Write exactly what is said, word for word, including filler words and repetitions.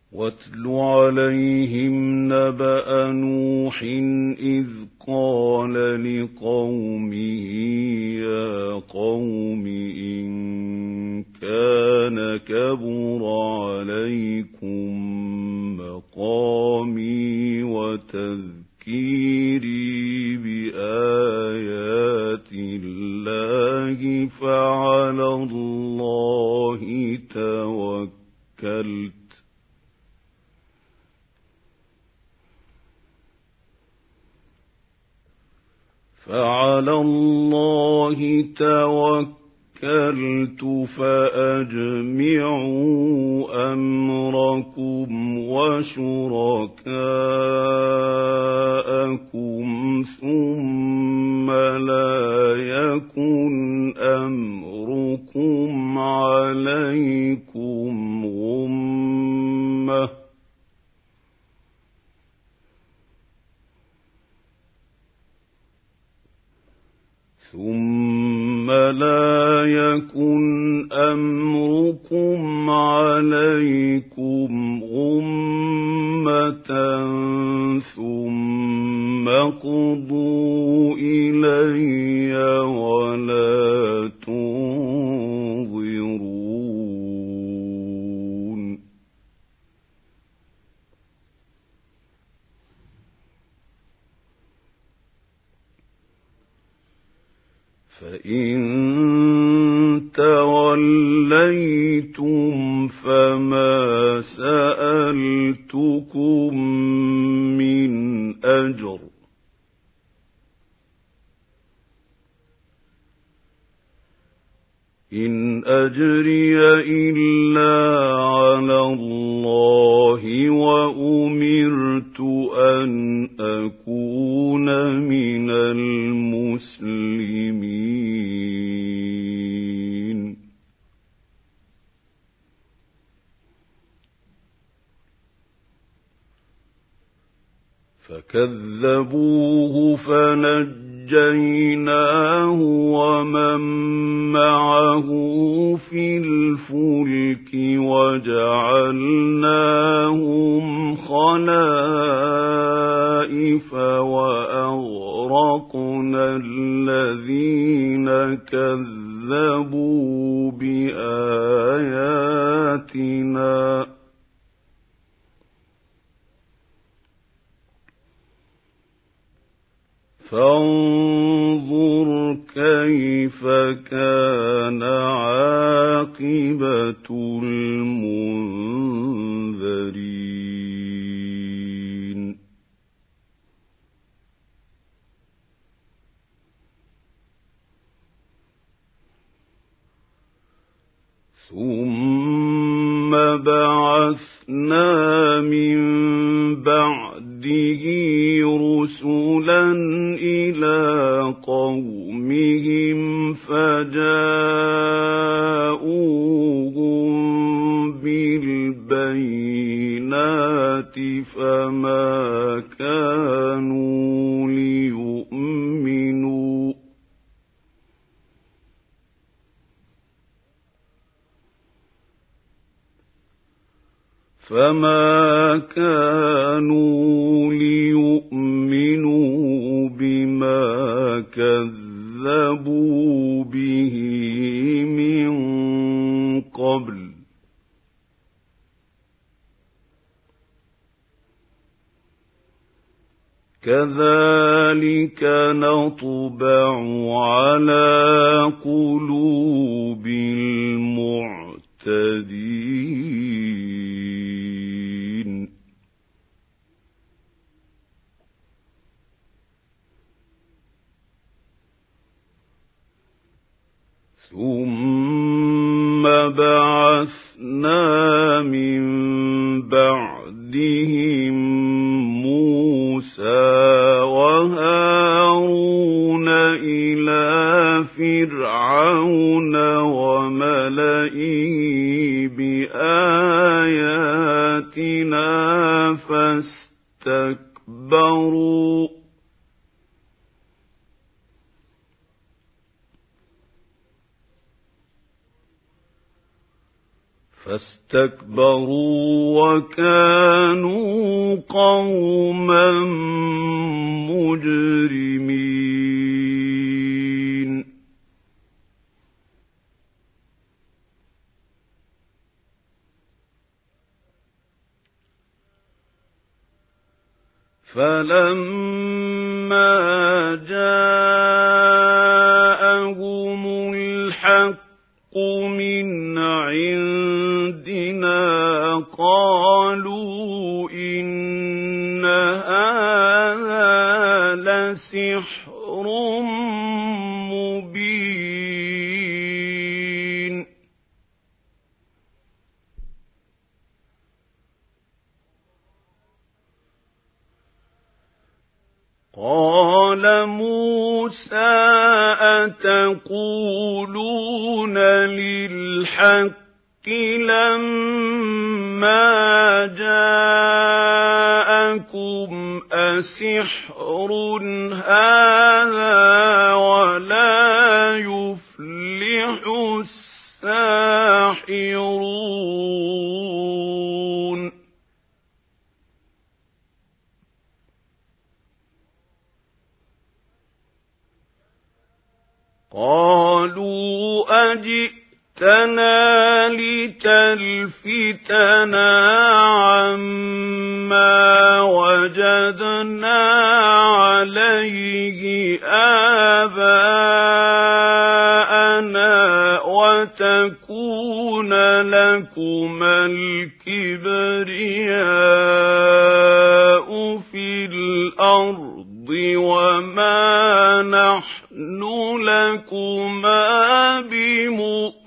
واتل عليهم نبأ نوح إذ قال لقومه يا قوم إن كان كبر عليكم مقامي وتذكيري بآيات الله فعلى الله توكلت فعلى الله توكلت فأجمعوا أمركم وشركاءكم ثم لا يكن أمركم عليكم غمة ثم لا يكن أمركم عليكم غمة ثم قضوا إلي ولا تنظرون فإن توليتم فما سألتكم من أجر إن أجري إلا على الله وأمرت أن أكون من المسلمين فكذبوه فنجيناه ومن معه في الفلك وجعلناهم خلائف وأغرقنا الذين كذبوا بآياتنا فانظر كيف كان عاقبة المنذرين ثم بعثنا من بعده رسلا إلى قومهم فجاءوهم بالبينات فما كانوا ليؤمنوا فما كانوا ليؤمنوا بما كذبوا به من قبل كذلك نطبع على قلوب المعتدين ثم بعثنا من بعدهم موسى وهارون إلى فرعون وملئه بآياتنا فاستكبروا فاستكبروا وكانوا قوما مجرمين فلما جاءهم الحق من عندنا قالوا إن هذا لسحر مبين قال موسى أتقولون للحق لما جاءكم أسحر هذا ولا يفلح الساحرون قالوا أجئتنا لتلفتنا عما وجدنا عليه آباءنا وتكون لكما الكبرياء في الأرض وما نحن لكما بمؤمنين